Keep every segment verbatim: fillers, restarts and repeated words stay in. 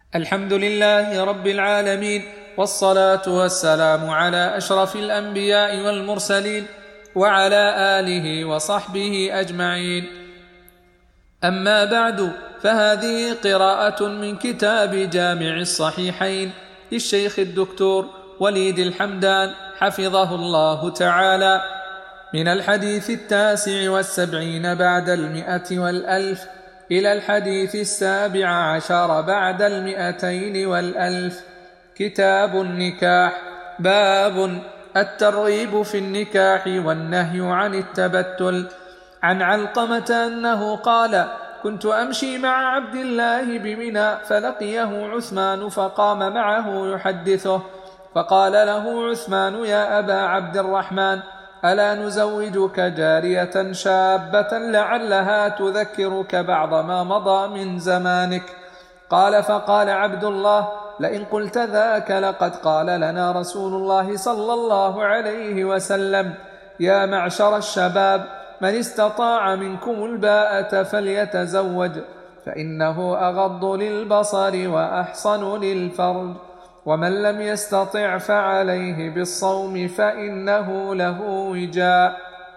الحمد لله رب العالمين، والصلاة والسلام على أشرف الأنبياء والمرسلين وعلى آله وصحبه أجمعين. أما بعد، فهذه قراءة من كتاب جامع الصحيحين للشيخ الدكتور وليد الحمدان حفظه الله تعالى، من الحديث التاسع والسبعين بعد المئة والألف إلى الحديث السابع عشر بعد المئتين والألف. كتاب النكاح. باب الترغيب في النكاح والنهي عن التبتل. عن علقمة أنه قال: كنت أمشي مع عبد الله بمنى فلقيه عثمان فقام معه يحدثه، فقال له عثمان: يا أبا عبد الرحمن، ألا نزوجك جارية شابة لعلها تذكرك بعض ما مضى من زمانك؟ قال: فقال عبد الله: لئن قلت ذاك لقد قال لنا رسول الله صلى الله عليه وسلم: يا معشر الشباب، من استطاع منكم الباءة فليتزوج، فإنه أغض للبصر وأحصن للفرج، ومن لم يستطع فعليه بالصوم فإنه له وجاء.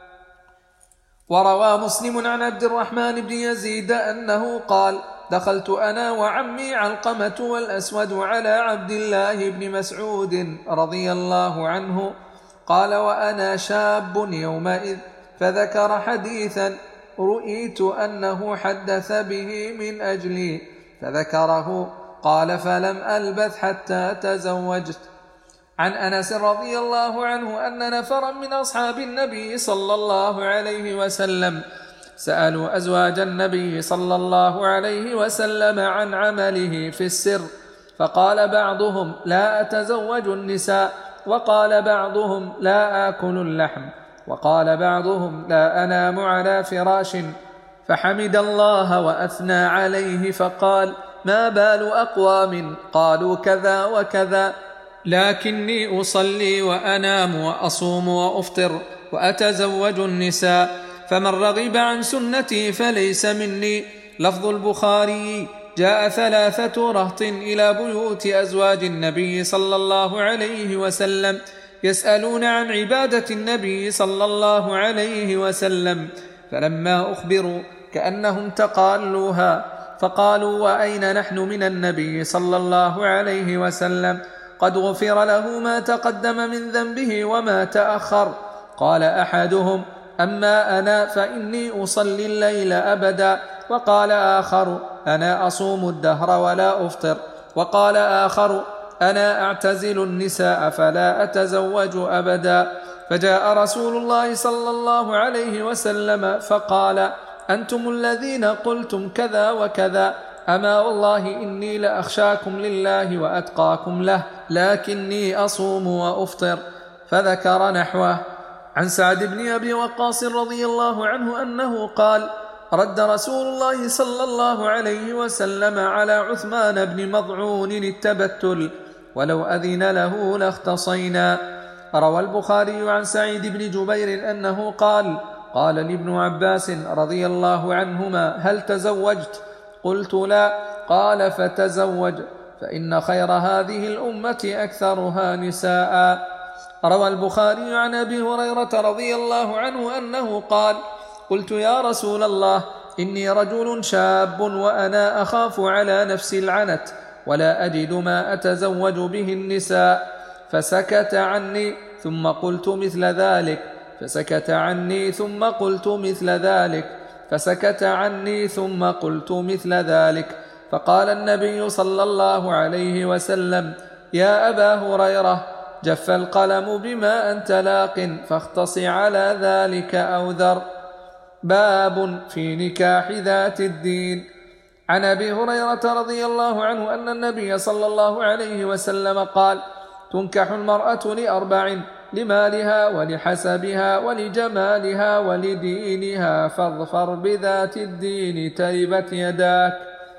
وروى مسلم عن عبد الرحمن بن يزيد أنه قال: دخلت أنا وعمي علقمة والأسود على عبد الله بن مسعود رضي الله عنه، قال: وأنا شاب يومئذ، فذكر حديثا رؤيت أنه حدث به من أجلي فذكره، قال: فلم ألبث حتى تزوجت. عن أنس رضي الله عنه أن نفرا من أصحاب النبي صلى الله عليه وسلم سألوا أزواج النبي صلى الله عليه وسلم عن عمله في السر، فقال بعضهم: لا أتزوج النساء، وقال بعضهم: لا آكل اللحم، وقال بعضهم: لا أنام على فراش. فحمد الله وأثنى عليه فقال: ما بال أقوام قالوا كذا وكذا، لكني أصلي وأنام وأصوم وأفطر وأتزوج النساء، فمن رغب عن سنتي فليس مني. لفظ البخاري: جاء ثلاثة رهط إلى بيوت أزواج النبي صلى الله عليه وسلم يسألون عن عبادة النبي صلى الله عليه وسلم، فلما أخبروا كأنهم تقالوها، فقالوا: وأين نحن من النبي صلى الله عليه وسلم؟ قد غفر له ما تقدم من ذنبه وما تأخر. قال أحدهم: أما أنا فإني أصلي الليل أبدا. وقال آخر: أنا أصوم الدهر ولا أفطر. وقال آخر: أنا أعتزل النساء فلا أتزوج أبدا. فجاء رسول الله صلى الله عليه وسلم فقال: أنتم الذين قلتم كذا وكذا، أما والله إني لأخشاكم لله وأتقاكم له، لكني أصوم وأفطر. فذكر نحوه. عن سعد بن أبي وقاص رضي الله عنه أنه قال: رد رسول الله صلى الله عليه وسلم على عثمان بن مضعون التبتل، ولو أذن له لاختصينا. روى البخاري عن سعيد بن جبير أنه قال: قال لابن عباس رضي الله عنهما: هل تزوجت؟ قلت: لا. قال: فتزوج، فإن خير هذه الأمة أكثرها نساء. روى البخاري عن أبي هريرة رضي الله عنه أنه قال: قلت: يا رسول الله، إني رجل شاب وأنا أخاف على نفسي العنت، ولا أجد ما أتزوج به النساء، فسكت عني، ثم قلت مثل ذلك، فسكت عني ثم قلت مثل ذلك، فسكت عني ثم قلت مثل ذلك. فقال النبي صلى الله عليه وسلم: يا أبا هريرة، جف القلم بما أنت لاق، فاختص على ذلك أو ذر. باب في نكاح ذات الدين. عن أبي هريرة رضي الله عنه أن النبي صلى الله عليه وسلم قال: تنكح المرأة لأربع: لمالها ولحسبها ولجمالها ولدينها، فاظفر بذات الدين تربت يداك.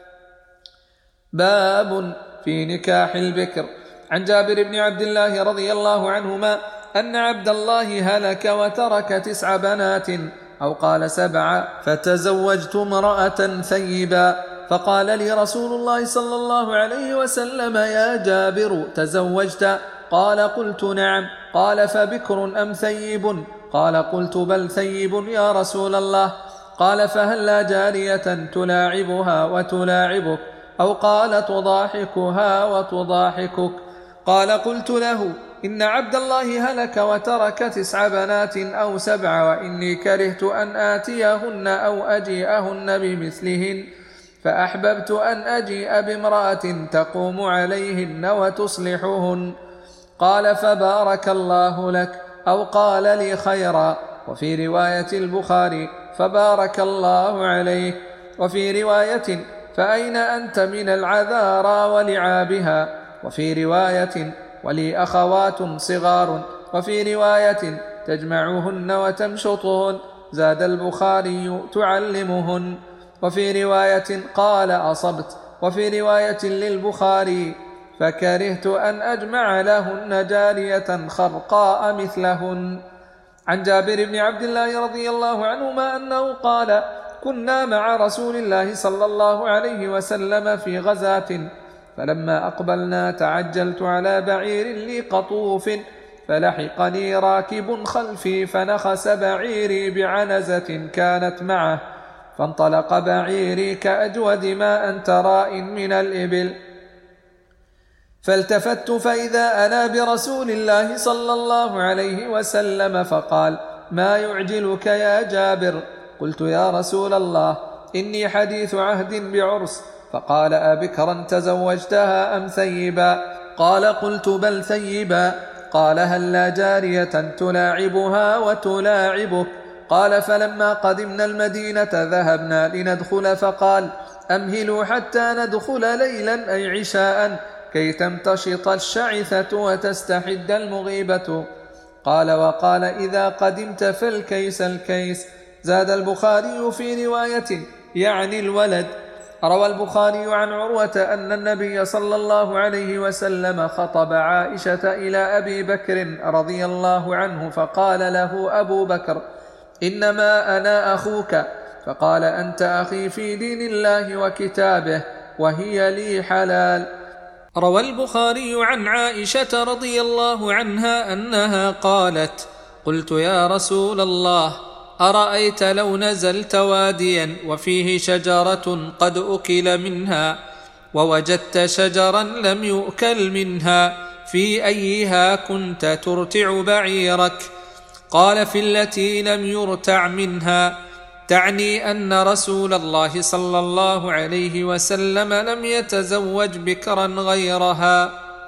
باب في نكاح البكر. عن جابر بن عبد الله رضي الله عنهما أن عبد الله هلك وترك تسع بنات، أو قال سبعة، فتزوجت امرأة ثيبا، فقال لي رسول الله صلى الله عليه وسلم: يا جابر تزوجت؟ قال: قلت نعم. قال: فبكر أم ثيب؟ قال: قلت بل ثيب يا رسول الله. قال: فهل لا جارية تلاعبها وتلاعبك؟ أو قال: تضاحكها وتضاحكك؟ قال: قلت له: إن عبد الله هلك وترك تسع بنات أو سبع، وإني كرهت أن آتيهن أو أجيئهن بمثلهن، فأحببت أن أجيء بامرأة تقوم عليهن وتصلحهن. قال: فبارك الله لك، أو قال لي خيرا. وفي رواية البخاري: فبارك الله عليك. وفي رواية: فأين أنت من العذارى ولعابها. وفي رواية: ولي أخوات صغار. وفي رواية: تجمعهن وتمشطهن. زاد البخاري: تعلمهن. وفي رواية: قال: أصبت. وفي رواية للبخاري: فكرهت أن أجمع لهن جارية خرقاء مثلهن. عن جابر بن عبد الله رضي الله عنهما أنه قال: كنا مع رسول الله صلى الله عليه وسلم في غزاة، فلما أقبلنا تعجلت على بعير لي قطوف، فلحقني راكب خلفي فنخس بعيري بعنزة كانت معه، فانطلق بعيري كأجود ما أنت راء من الإبل، فالتفت فإذا أنا برسول الله صلى الله عليه وسلم، فقال: ما يعجلك يا جابر؟ قلت: يا رسول الله، إني حديث عهد بعرس. فقال: أبكرا تزوجتها أم ثيبا؟ قال: قلت بل ثيبا. قال: هل لا جارية تلاعبها وتلاعبك؟ قال: فلما قدمنا المدينة ذهبنا لندخل، فقال: أمهلوا حتى ندخل ليلا أي عشاء، كي تمتشط الشعثة وتستحد المغيبة. قال: وقال: إذا قدمت فالكيس الكيس. زاد البخاري في رواية: يعني الولد. روى البخاري عن عروة أن النبي صلى الله عليه وسلم خطب عائشة إلى أبي بكر رضي الله عنه، فقال له أبو بكر: إنما أنا أخوك. فقال: أنت أخي في دين الله وكتابه، وهي لي حلال. روى البخاري عن عائشة رضي الله عنها أنها قالت: قلت: يا رسول الله، أرأيت لو نزلت واديا وفيه شجرة قد أكل منها، ووجدت شجرا لم يؤكل منها، في أيها كنت ترتع بعيرك؟ قال: في التي لم يرتع منها، تعني أن رسول الله صلى الله عليه وسلم لم يتزوج بكرا غيرها.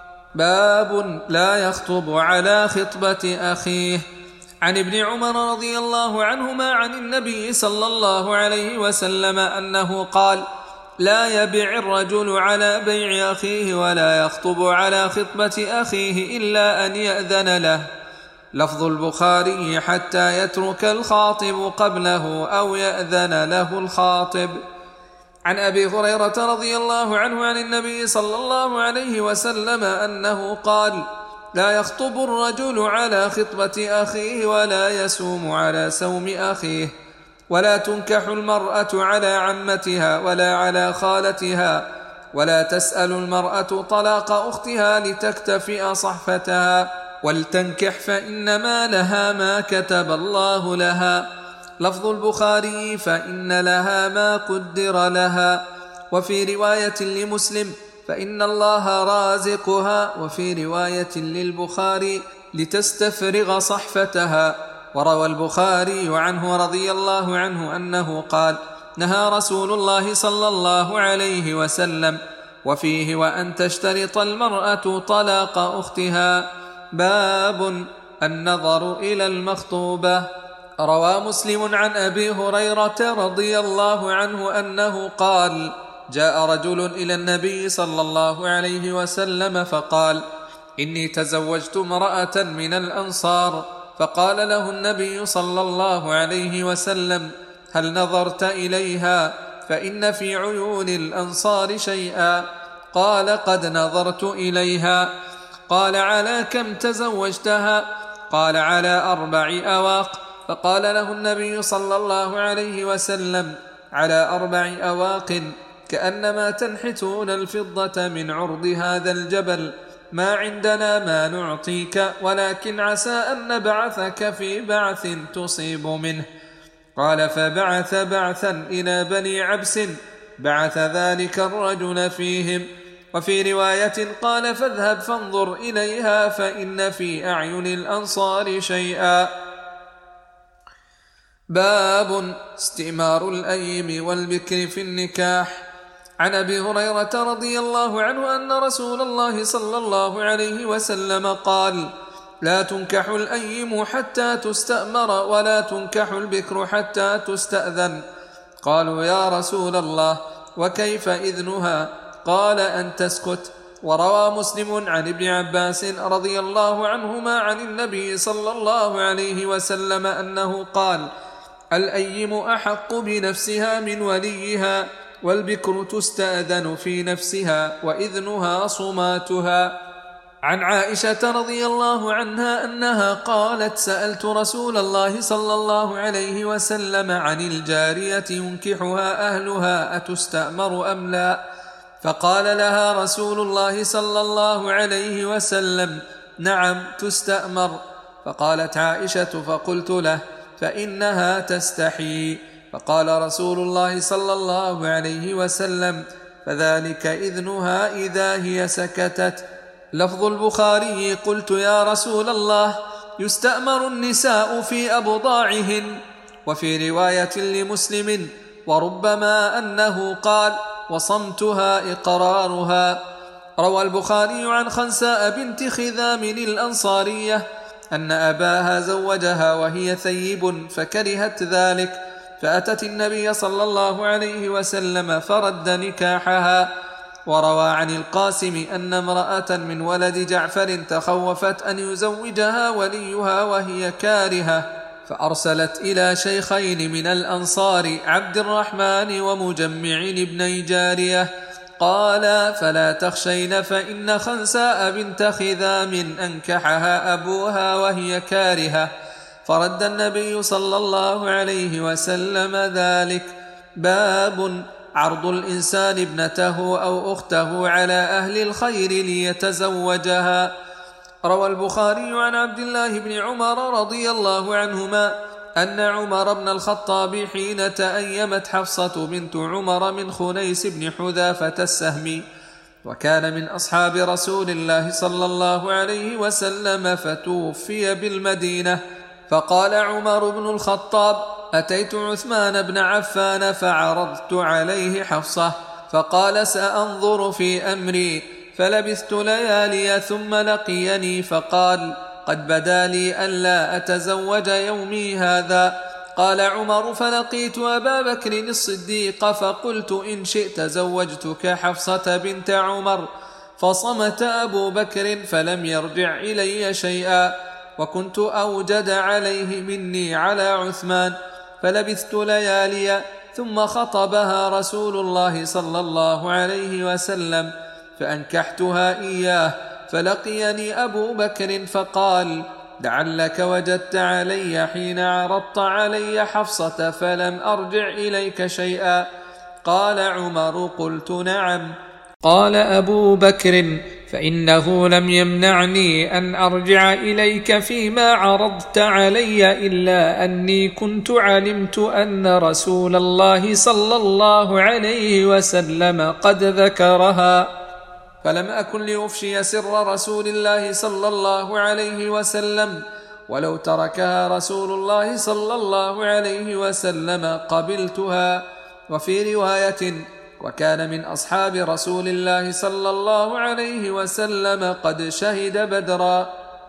باب لا يخطب على خطبة أخيه. عن ابن عمر رضي الله عنهما عن النبي صلى الله عليه وسلم أنه قال: لا يبيع الرجل على بيع أخيه، ولا يخطب على خطبة أخيه إلا أن يأذن له. لفظ البخاري: حتى يترك الخاطب قبله أو يأذن له الخاطب. عن أبي هريرة رضي الله عنه عن النبي صلى الله عليه وسلم أنه قال: لا يخطب الرجل على خطبة أخيه، ولا يسوم على سوم أخيه، ولا تنكح المرأة على عمتها ولا على خالتها، ولا تسأل المرأة طلاق أختها لتكتفئ صحفتها، ولتنكح فإنما لها ما كتب الله لها. لفظ البخاري: فإن لها ما قدر لها. وفي رواية لمسلم: فإن الله رازقها. وفي رواية للبخاري: لتستفرغ صحفتها. وروى البخاري عنه رضي الله عنه أنه قال: نهى رسول الله صلى الله عليه وسلم، وفيه: وأن تشترط المرأة طلاق أختها. باب النظر إلى المخطوبة. روى مسلم عن أبي هريرة رضي الله عنه أنه قال: جاء رجل إلى النبي صلى الله عليه وسلم فقال: إني تزوجت امرأة من الأنصار. فقال له النبي صلى الله عليه وسلم: هل نظرت إليها؟ فإن في عيون الأنصار شيئا. قال: قد نظرت إليها. قال: على كم تزوجتها؟ قال: على أربع أواق. فقال له النبي صلى الله عليه وسلم: على أربع أواق كأنما تنحتون الفضة من عرض هذا الجبل، ما عندنا ما نعطيك، ولكن عسى أن نبعثك في بعث تصيب منه. قال فبعث بعثا إلى بني عبس، بعث ذلك الرجل فيهم. وفي رواية قال فاذهب فانظر إليها فإن في أعين الأنصار شيئا. باب استئمار الأيم والبكر في النكاح. عن أبي هريرة رضي الله عنه أن رسول الله صلى الله عليه وسلم قال: لا تنكح الأيم حتى تستأمر، ولا تنكح البكر حتى تستأذن. قالوا يا رسول الله وكيف إذنها؟ قال أن تسكت. وروى مسلم عن ابن عباس رضي الله عنهما عن النبي صلى الله عليه وسلم أنه قال: الأيم أحق بنفسها من وليها، والبكر تستأذن في نفسها وإذنها صماتها. عن عائشة رضي الله عنها أنها قالت: سألت رسول الله صلى الله عليه وسلم عن الجارية ينكحها أهلها أتستأمر أم لا؟ فقال لها رسول الله صلى الله عليه وسلم: نعم تستأمر. فقالت عائشة: فقلت له: فإنها تستحي. فقال رسول الله صلى الله عليه وسلم: فذلك إذنها إذا هي سكتت. لفظ البخاري: قلت يا رسول الله يستأمر النساء في أبضاعهن. وفي رواية لمسلم: وربما أنه قال: وصمتها إقرارها. روى البخاري عن خنساء بنت خذام الأنصارية أن أباها زوجها وهي ثيب فكرهت ذلك، فأتت النبي صلى الله عليه وسلم فرد نكاحها. وروى عن القاسم أن امرأة من ولد جعفر تخوفت أن يزوجها وليها وهي كارهة، فأرسلت إلى شيخين من الأنصار عبد الرحمن ومجمع ابني جارية، قال: فلا تخشين فإن خنساء بنت خذام أنكحها أبوها وهي كارهة. فرد النبي صلى الله عليه وسلم ذلك. باب عرض الإنسان ابنته أو أخته على أهل الخير ليتزوجها. روى البخاري عن عبد الله بن عمر رضي الله عنهما أن عمر بن الخطاب حين تأيمت حفصة بنت عمر من خنيس بن حذافة السهمي، وكان من أصحاب رسول الله صلى الله عليه وسلم، فتوفي بالمدينة. فقال عمر بن الخطاب: أتيت عثمان بن عفان فعرضت عليه حفصة، فقال: سأنظر في أمري. فلبثت ليالي ثم لقيني فقال: قد بدا لي ألا أتزوج يومي هذا. قال عمر: فلقيت أبا بكر الصديق فقلت: إن شئت زوجتك حفصة بنت عمر. فصمت أبو بكر فلم يرجع إلي شيئا، وكنت أوجد عليه مني على عثمان. فلبثت ليالي ثم خطبها رسول الله صلى الله عليه وسلم فأنكحتها إياه. فلقيني أبو بكر فقال: لعلك وجدت علي حين عرضت علي حفصة فلم أرجع إليك شيئا. قال عمر: قلت نعم. قال أبو بكر: فإنه لم يمنعني أن أرجع إليك فيما عرضت علي إلا أني كنت علمت أن رسول الله صلى الله عليه وسلم قد ذكرها، فلم أكن لأفشي سر رسول الله صلى الله عليه وسلم، ولو تركها رسول الله صلى الله عليه وسلم قبلتها. وفي رواية: وكان من أصحاب رسول الله صلى الله عليه وسلم قد شهد بدرا.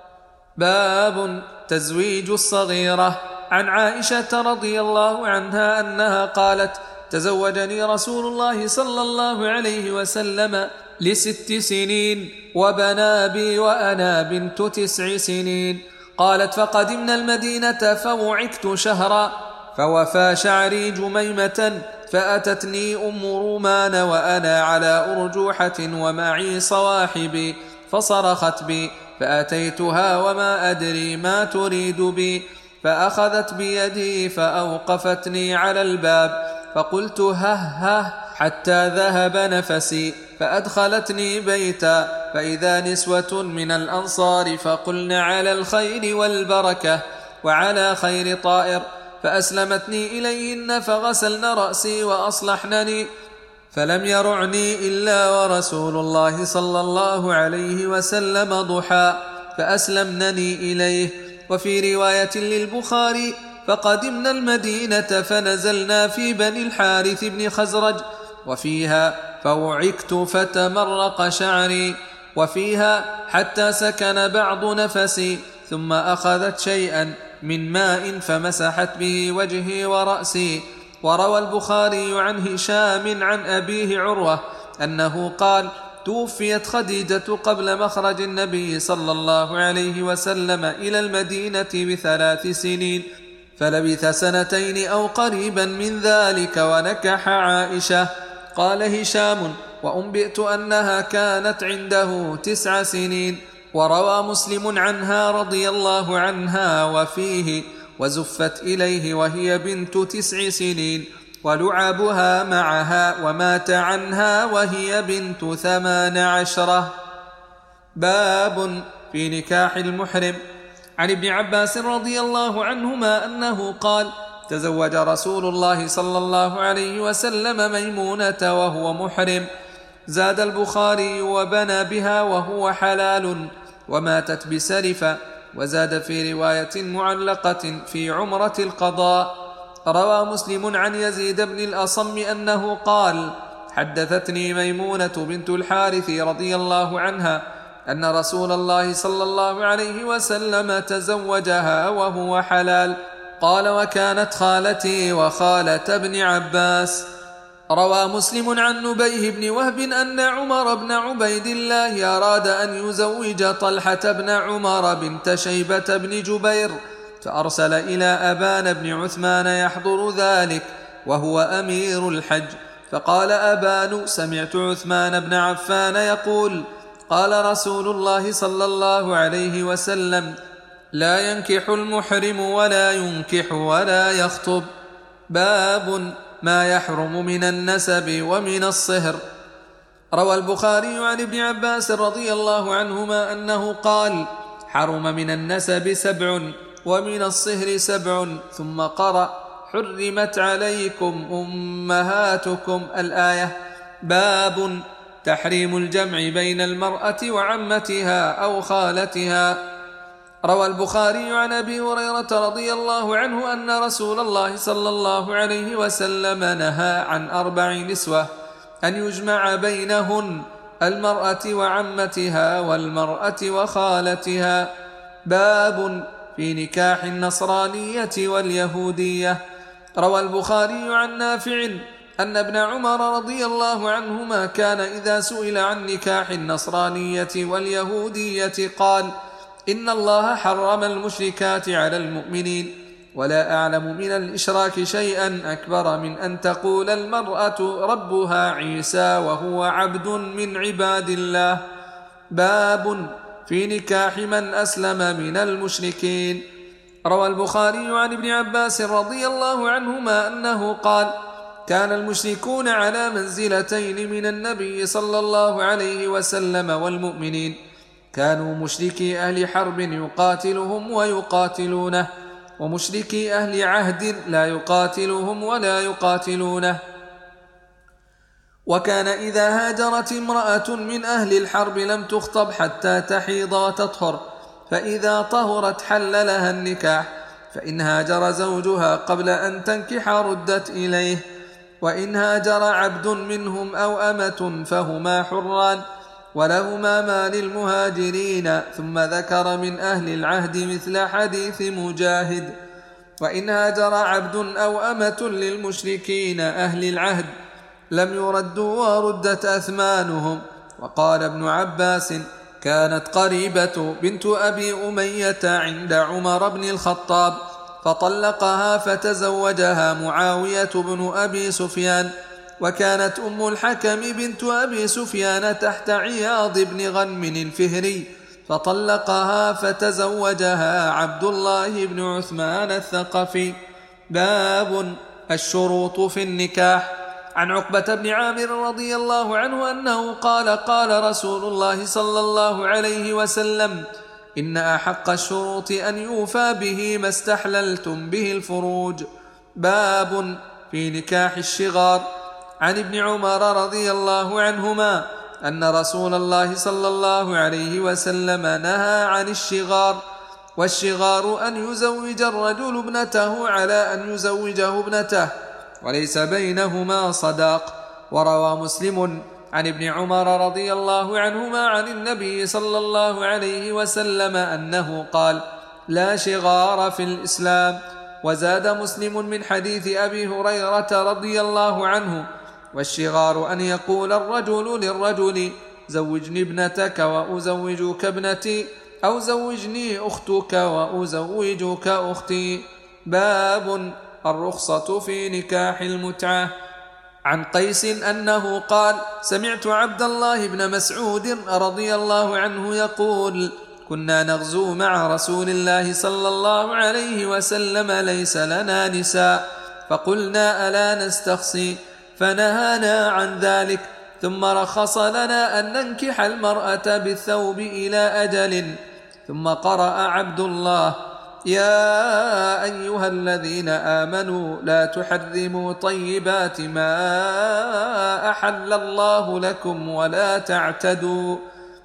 باب تزويج الصغيرة. عن عائشة رضي الله عنها أنها قالت: تزوجني رسول الله صلى الله عليه وسلم لست سنين وبنى بي وأنا بنت تسع سنين. قالت: فقدمنا المدينة فوعكت شهرا، فوفى شعري جميمة، فأتتني أم رومان وأنا على أرجوحة ومعي صواحبي، فصرخت بي، فأتيتها وما أدري ما تريد بي، فأخذت بيدي فأوقفتني على الباب، فقلت: هه هه، حتى ذهب نفسي، فأدخلتني بيتا فإذا نسوة من الأنصار فقلن على الخير والبركة وعلى خير طائر، فأسلمتني إليهن فغسلن رأسي وأصلحنني، فلم يرعني إلا ورسول الله صلى الله عليه وسلم ضحى، فأسلمنني إليه. وفي رواية للبخاري: فقدمنا المدينة فنزلنا في بني الحارث بن خزرج، وفيها فوعكت فتمرق شعري، وفيها حتى سكن بعض نفسي، ثم أخذت شيئا من ماء فمسحت به وجهي ورأسي. وروى البخاري عن هشام عن أبيه عروة أنه قال: توفيت خديجة قبل مخرج النبي صلى الله عليه وسلم إلى المدينة بثلاث سنين، فلبث سنتين أو قريبا من ذلك ونكح عائشة. قال هشام: وأنبئت أنها كانت عنده تسع سنين. وروى مسلم عنها رضي الله عنها وفيه: وزفت إليه وهي بنت تسع سنين، ولعبها معها، ومات عنها وهي بنت ثمان عشرة. باب في نكاح المحرم. عن ابن عباس رضي الله عنهما أنه قال: تزوج رسول الله صلى الله عليه وسلم ميمونة وهو محرم. زاد البخاري: وبنى بها وهو حلال، وماتت بسرفة. وزاد في رواية معلقة: في عمرة القضاء. روى مسلم عن يزيد بن الأصم أنه قال: حدثتني ميمونة بنت الحارث رضي الله عنها أن رسول الله صلى الله عليه وسلم تزوجها وهو حلال. قال: وكانت خالتي وخالة ابن عباس. روى مسلم عن نبيه بن وهب أن عمر بن عبيد الله أراد أن يزوج طلحة بن عمر بنت شيبة بن جبير، فأرسل إلى أبان بن عثمان يحضر ذلك وهو أمير الحج، فقال أبان: سمعت عثمان بن عفان يقول: قال رسول الله صلى الله عليه وسلم: لا ينكح المحرم ولا ينكح ولا يخطب. باب ما يحرم من النسب ومن الصهر. روى البخاري عن ابن عباس رضي الله عنهما أنه قال: حرم من النسب سبع ومن الصهر سبع، ثم قرأ: حرمت عليكم أمهاتكم الآية. باب تحريم الجمع بين المرأة وعمتها أو خالتها. روى البخاري عن أبي هريرة رضي الله عنه أن رسول الله صلى الله عليه وسلم نهى عن أربع نسوة أن يجمع بينهن: المرأة وعمتها والمرأة وخالتها. باب في نكاح النصرانية واليهودية. روى البخاري عن نافع أن ابن عمر رضي الله عنهما كان إذا سئل عن نكاح النصرانية واليهودية قال: إن الله حرم المشركات على المؤمنين، ولا أعلم من الإشراك شيئا أكبر من أن تقول المرأة ربها عيسى وهو عبد من عباد الله. باب في نكاح من أسلم من المشركين. روى البخاري عن ابن عباس رضي الله عنهما أنه قال: كان المشركون على منزلتين من النبي صلى الله عليه وسلم والمؤمنين. كانوا مشركي أهل حرب يقاتلهم ويقاتلونه، ومشركي أهل عهد لا يقاتلهم ولا يقاتلونه. وكان إذا هاجرت امرأة من أهل الحرب لم تخطب حتى تحيض وتطهر، فإذا طهرت حل لها النكاح، فإن هاجر زوجها قبل أن تنكح ردت إليه. وإن هاجر عبد منهم أو أمة فهما حران، ولهما ما للمهاجرين. ثم ذكر من أهل العهد مثل حديث مجاهد: وإن هاجر عبد أو أمة للمشركين أهل العهد لم يردوا وردت أثمانهم. وقال ابن عباس: كانت قريبة بنت أبي أمية عند عمر بن الخطاب فطلقها فتزوجها معاوية بن أبي سفيان، وكانت أم الحكم بنت أبي سفيان تحت عياض بن غنم الفهري فطلقها فتزوجها عبد الله بن عثمان الثقفي. باب الشروط في النكاح. عن عقبة بن عامر رضي الله عنه أنه قال قال رسول الله صلى الله عليه وسلم إن أحق الشروط أن يوفى به ما استحللتم به الفروج. باب في نكاح الشغار. عن ابن عمر رضي الله عنهما أن رسول الله صلى الله عليه وسلم نهى عن الشغار، والشغار أن يزوج الرجل ابنته على أن يزوجه ابنته وليس بينهما صداق. وروى مسلم عن ابن عمر رضي الله عنهما عن النبي صلى الله عليه وسلم أنه قال لا شغار في الإسلام. وزاد مسلم من حديث أبي هريرة رضي الله عنه والشغار أن يقول الرجل للرجل زوجني ابنتك وأزوجك ابنتي، أو زوجني أختك وأزوجك أختي. باب الرخصة في نكاح المتعة. عن قيس أنه قال سمعت عبد الله بن مسعود رضي الله عنه يقول كنا نغزو مع رسول الله صلى الله عليه وسلم ليس لنا نساء، فقلنا ألا نستخصي، فنهانا عن ذلك، ثم رخص لنا أن ننكح المرأة بالثوب إلى أجل. ثم قرأ عبد الله يا أيها الذين آمنوا لا تحرموا طيبات ما أحل الله لكم ولا تعتدوا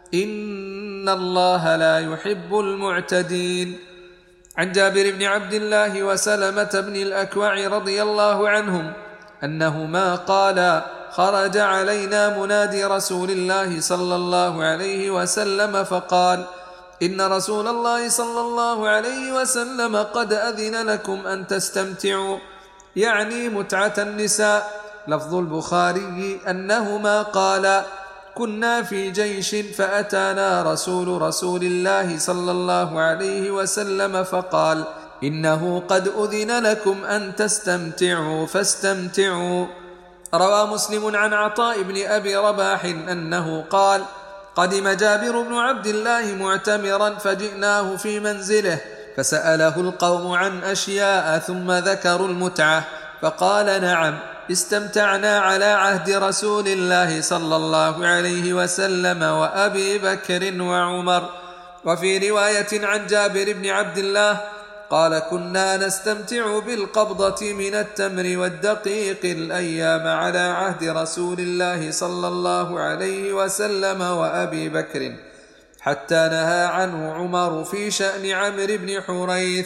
إن الله لا يحب المعتدين. عن جابر بن عبد الله وسلمة بن الأكوع رضي الله عنهم أنهما قالا خرج علينا منادي رسول الله صلى الله عليه وسلم فقال إن رسول الله صلى الله عليه وسلم قد أذن لكم أن تستمتعوا، يعني متعة النساء. لفظ البخاري أنهما قالا كنا في جيش فأتانا رسول رسول الله صلى الله عليه وسلم فقال إنه قد أذن لكم أن تستمتعوا فاستمتعوا. روى مسلم عن عطاء بن أبي رباح أنه قال قدم جابر بن عبد الله معتمرا فجئناه في منزله فسأله القوم عن أشياء ثم ذكروا المتعة فقال نعم استمتعنا على عهد رسول الله صلى الله عليه وسلم وأبي بكر وعمر. وفي رواية عن جابر بن عبد الله قال كنا نستمتع بالقبضة من التمر والدقيق الأيام على عهد رسول الله صلى الله عليه وسلم وأبي بكر، حتى نهى عنه عمر في شأن عمرو بن حريث.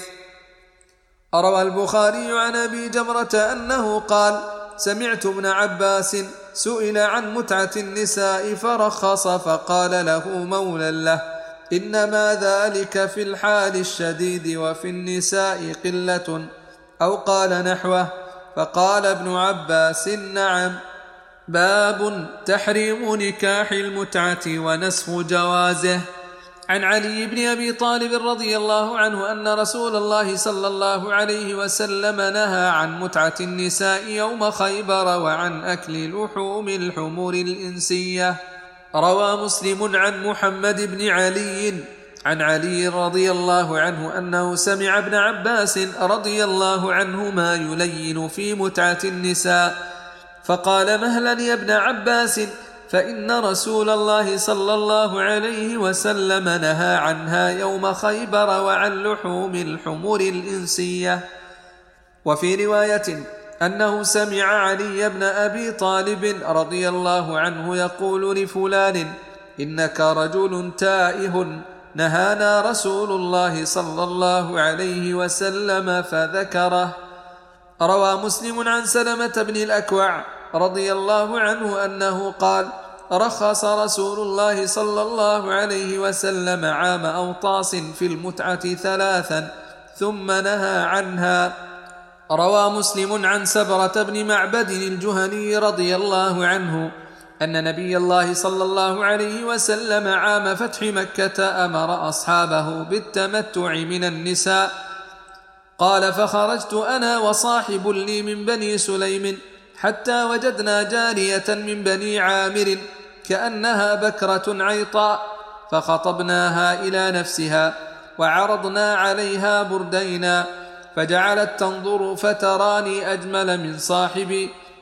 روى البخاري عن أبي جمرة أنه قال سمعت ابن عباس سئل عن متعة النساء فرخص فقال له مولى له إنما ذلك في الحال الشديد وفي النساء قلة، أو قال نحوه، فقال ابن عباس نعم. باب تحريم نكاح المتعة ونسخ جوازه. عن علي بن أبي طالب رضي الله عنه أن رسول الله صلى الله عليه وسلم نهى عن متعة النساء يوم خيبر وعن أكل لحوم الحمور الإنسية. روى مسلم عن محمد بن علي عن علي رضي الله عنه أنه سمع ابن عباس رضي الله عنهما يلين في متعة النساء فقال مهلا يا ابن عباس فإن رسول الله صلى الله عليه وسلم نهى عنها يوم خيبر وعن لحوم الحمور الإنسية. وفي رواية أنه سمع علي بن أبي طالب رضي الله عنه يقول لفلان إنك رجل تائه نهانا رسول الله صلى الله عليه وسلم فذكره. روى مسلم عن سلمة بن الأكوع رضي الله عنه أنه قال رخص رسول الله صلى الله عليه وسلم عام أوطاس في المتعة ثلاثا ثم نهى عنها. روى مسلم عن سبرة بن معبد الجهني رضي الله عنه أن نبي الله صلى الله عليه وسلم عام فتح مكة أمر أصحابه بالتمتع من النساء. قال فخرجت أنا وصاحب لي من بني سليم حتى وجدنا جارية من بني عامر كأنها بكرة عيطاء فخطبناها إلى نفسها وعرضنا عليها بردينا فجعلت تنظر فتراني أجمل من صاحبي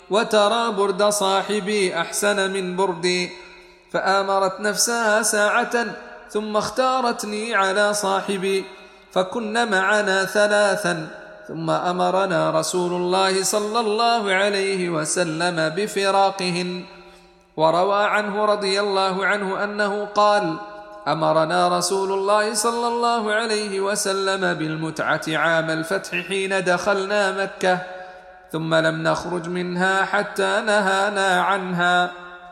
وترى برد صاحبي أحسن من بردي. فآمرت نفسها ساعة ثم اختارتني على صاحبي، فكن معنا ثلاثا، ثم أمرنا رسول الله صلى الله عليه وسلم بفراقهن. وروى عنه رضي الله عنه أنه قال: أمرنا رسول الله صلى الله عليه وسلم بالمتعة عام الفتح حين دخلنا مكة، ثم لم نخرج منها حتى نهانا عنها.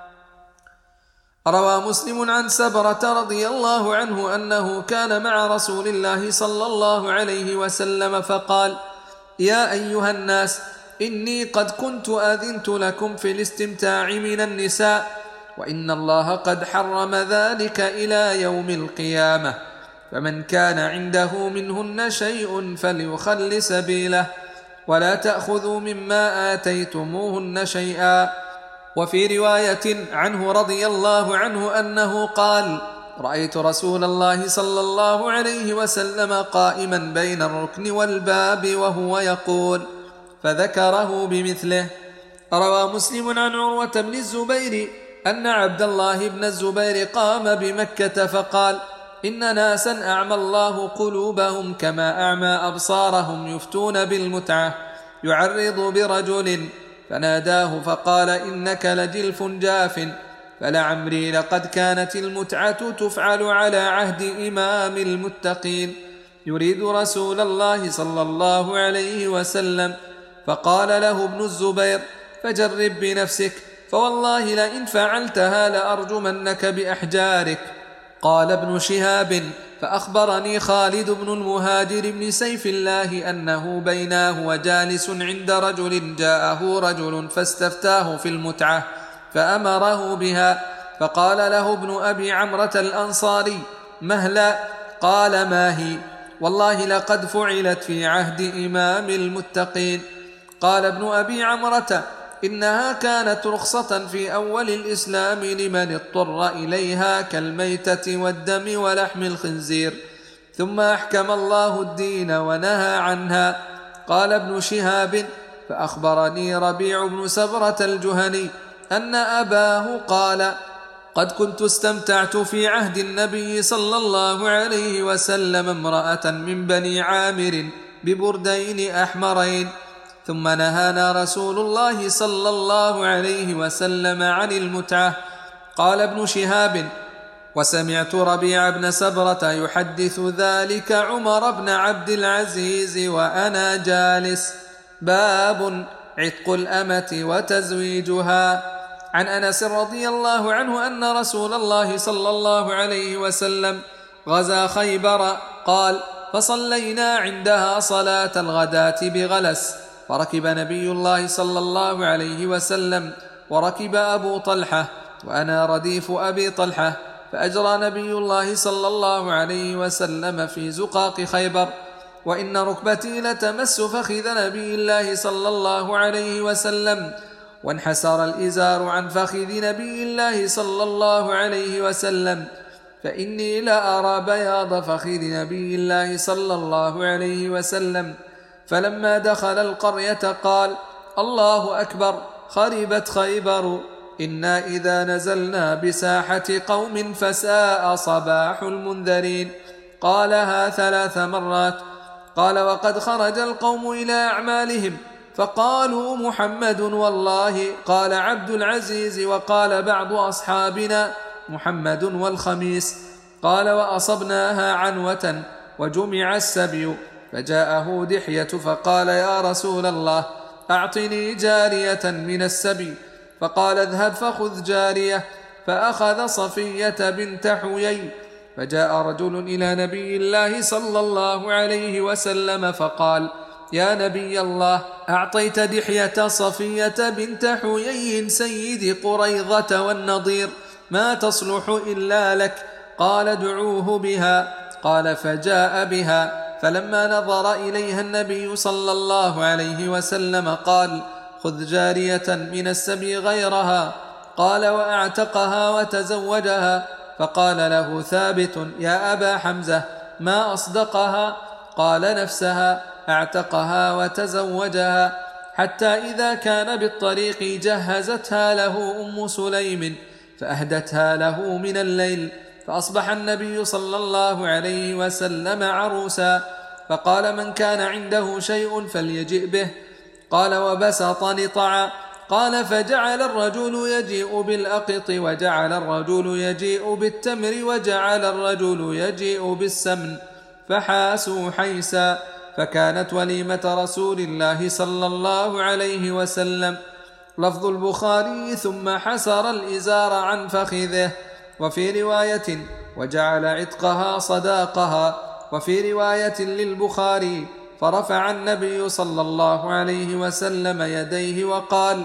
روى مسلم عن سبرة رضي الله عنه أنه كان مع رسول الله صلى الله عليه وسلم فقال: يا أيها الناس، إني قد كنت أذنت لكم في الاستمتاع من النساء، وإن الله قد حرم ذلك إلى يوم القيامة، فمن كان عنده منهن شيء فليخل سبيله، ولا تأخذوا مما آتيتموهن شيئا. وفي رواية عنه رضي الله عنه أنه قال: رأيت رسول الله صلى الله عليه وسلم قائما بين الركن والباب وهو يقول، فذكره بمثله. روى مسلم عن عروة بن الزبير أن عبد الله بن الزبير قام بمكة فقال: إن ناسا أعمى الله قلوبهم كما أعمى أبصارهم يفتون بالمتعة، يعرض برجل فناداه فقال: إنك لجلف جاف، فلعمري لقد كانت المتعة تفعل على عهد إمام المتقين، يريد رسول الله صلى الله عليه وسلم. فقال له ابن الزبير: فجرب بنفسك، فوالله لئن فعلتها لأرجمنك بأحجارك. قال ابن شهاب: فأخبرني خالد بن المهاجر بن سيف الله أنه بيناه وجالس عند رجل جاءه رجل فاستفتاه في المتعة فأمره بها، فقال له ابن أبي عمرة الأنصاري: مهلا؟ قال: ما هي؟ والله لقد فعلت في عهد إمام المتقين. قال ابن أبي عمرة: إنها كانت رخصة في أول الإسلام لمن اضطر إليها كالميتة والدم ولحم الخنزير، ثم أحكم الله الدين ونهى عنها. قال ابن شهاب: فأخبرني ربيع بن سبرة الجهني أن أباه قال: قد كنت استمتعت في عهد النبي صلى الله عليه وسلم امرأة من بني عامر ببردين أحمرين، ثم نهانا رسول الله صلى الله عليه وسلم عن المتعة. قال ابن شهاب: وسمعت ربيع بن سبرة يحدث ذلك عمر بن عبد العزيز وأنا جالس. باب عتق الأمة وتزويجها. عن أنس رضي الله عنه أن رسول الله صلى الله عليه وسلم غزا خيبر، قال: فصلينا عندها صلاة الغداة بغلس، فركب نبي الله صلى الله عليه وسلم وركب أبو طلحة وأنا رديف أبي طلحة، فأجرى نبي الله صلى الله عليه وسلم في زقاق خيبر، وإن ركبتي لتمس فخذ نبي الله صلى الله عليه وسلم، وانحسر الإزار عن فخذ نبي الله صلى الله عليه وسلم، فإني لأرى بياض فخذ نبي الله صلى الله عليه وسلم. فلما دخل القرية قال: الله أكبر، خربت خيبر، إنا إذا نزلنا بساحة قوم فساء صباح المنذرين. قالها ثلاث مرات. قال: وقد خرج القوم إلى أعمالهم فقالوا: محمد والله. قال عبد العزيز: وقال بعض أصحابنا: محمد والخميس. قال: وأصبناها عنوة وجمع السبي، فجاءه دحية فقال: يا رسول الله، أعطني جارية من السبي. فقال: اذهب فخذ جارية. فأخذ صفية بنت حيي. فجاء رجل إلى نبي الله صلى الله عليه وسلم فقال: يا نبي الله، أعطيت دحية صفية بنت حيي سيد قريظة والنضير، ما تصلح إلا لك. قال: ادعوه بها. قال: فجاء بها، فلما نظر إليها النبي صلى الله عليه وسلم قال: خذ جارية من السبي غيرها. قال: وأعتقها وتزوجها. فقال له ثابت: يا أبا حمزة، ما أصدقها؟ قال: نفسها، أعتقها وتزوجها، حتى إذا كان بالطريق جهزتها له أم سليم فأهدتها له من الليل، فأصبح النبي صلى الله عليه وسلم عروسا، فقال: من كان عنده شيء فليجئ به. قال: وبسط نطعا. قال: فجعل الرجل يجيء بالأقط، وجعل الرجل يجيء بالتمر، وجعل الرجل يجيء بالسمن، فحاسوا حيسا، فكانت وليمة رسول الله صلى الله عليه وسلم. لفظ البخاري: ثم حسر الإزار عن فخذه. وفي رواية: وجعل عتقها صداقها. وفي رواية للبخاري: فرفع النبي صلى الله عليه وسلم يديه وقال: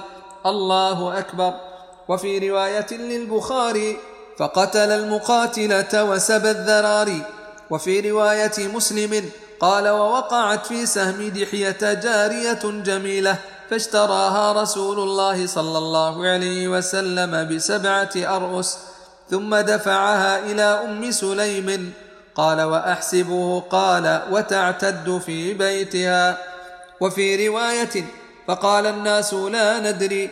الله أكبر. وفي رواية للبخاري: فقتل المقاتلة وسبى الذراري. وفي رواية مسلم قال: ووقعت في سهم دحية جارية جميلة فاشتراها رسول الله صلى الله عليه وسلم بسبعة أرؤس، ثم دفعها إلى أم سليم. قال: وأحسبه قال: وتعتد في بيتها. وفي رواية: فقال الناس: لا ندري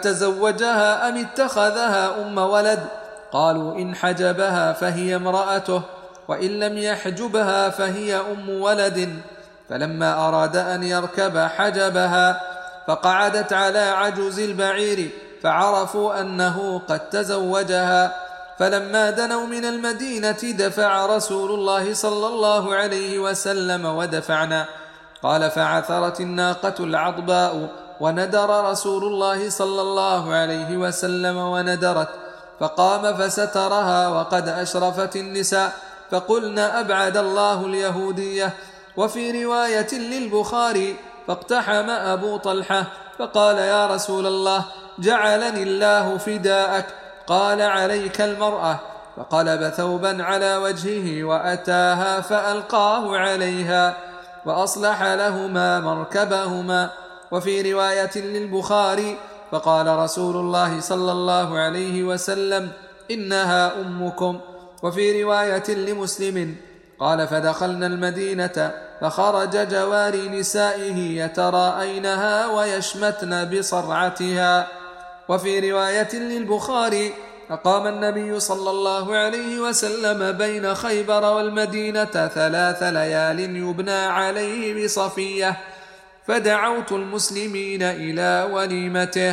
أتزوجها أم اتخذها أم ولد؟ قالوا: إن حجبها فهي امرأته، وإن لم يحجبها فهي أم ولد. فلما أراد أن يركب حجبها، فقعدت على عجز البعير، فعرفوا أنه قد تزوجها. فلما دنوا من المدينة دفع رسول الله صلى الله عليه وسلم ودفعنا. قال: فعثرت الناقة العضباء، وندر رسول الله صلى الله عليه وسلم وندرت، فقام فسترها وقد أشرفت النساء، فقلنا: أبعد الله اليهودية. وفي رواية للبخاري: فاقتحم أبو طلحة فقال: يا رسول الله، جعلني الله فداءك. قال: عليك المرأة. فقلب ثوبا على وجهه وأتاها فألقاه عليها، وأصلح لهما مركبهما. وفي رواية للبخاري: فقال رسول الله صلى الله عليه وسلم: إنها أمكم. وفي رواية لمسلم قال: فدخلنا المدينة فخرج جواري نسائه يتراءينها ويشمتن بصرعتها. وفي رواية للبخاري: فقام النبي صلى الله عليه وسلم بين خيبر والمدينة ثلاث ليال يبنى عليه بصفية، فدعوت المسلمين إلى وليمته.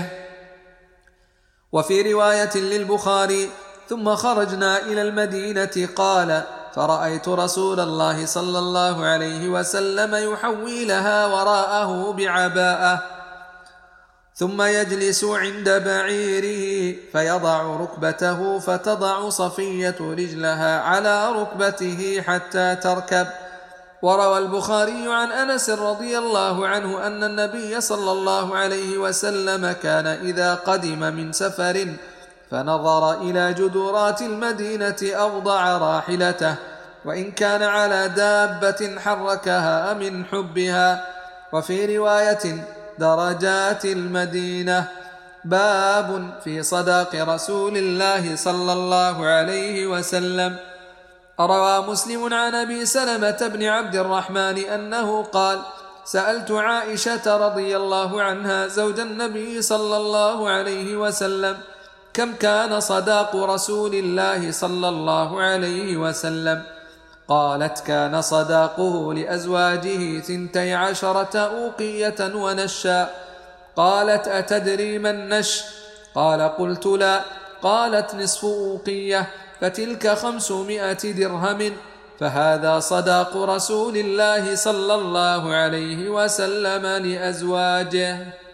وفي رواية للبخاري: ثم خرجنا إلى المدينة قال: فرأيت رسول الله صلى الله عليه وسلم يحوي لها وراءه بعباءة، ثم يجلس عند بعيره فيضع ركبته، فتضع صفية رجلها على ركبته حتى تركب. وروى البخاري عن أنس رضي الله عنه أن النبي صلى الله عليه وسلم كان إذا قدم من سفر فنظر إلى جدرات المدينة أوضع راحلته، وإن كان على دابة حركها من حبها. وفي رواية: درجات المدينة. باب في صداق رسول الله صلى الله عليه وسلم. روى مسلم عن أبي سلمة بن عبد الرحمن أنه قال: سألت عائشة رضي الله عنها زوج النبي صلى الله عليه وسلم: كم كان صداق رسول الله صلى الله عليه وسلم؟ قالت: كان صداقه لأزواجه ثنتي عشرة أوقية ونشا. قالت: أتدري ما النش؟ قال: قلت لا. قالت: نصف أوقية، فتلك خمسمائة درهم، فهذا صداق رسول الله صلى الله عليه وسلم لأزواجه.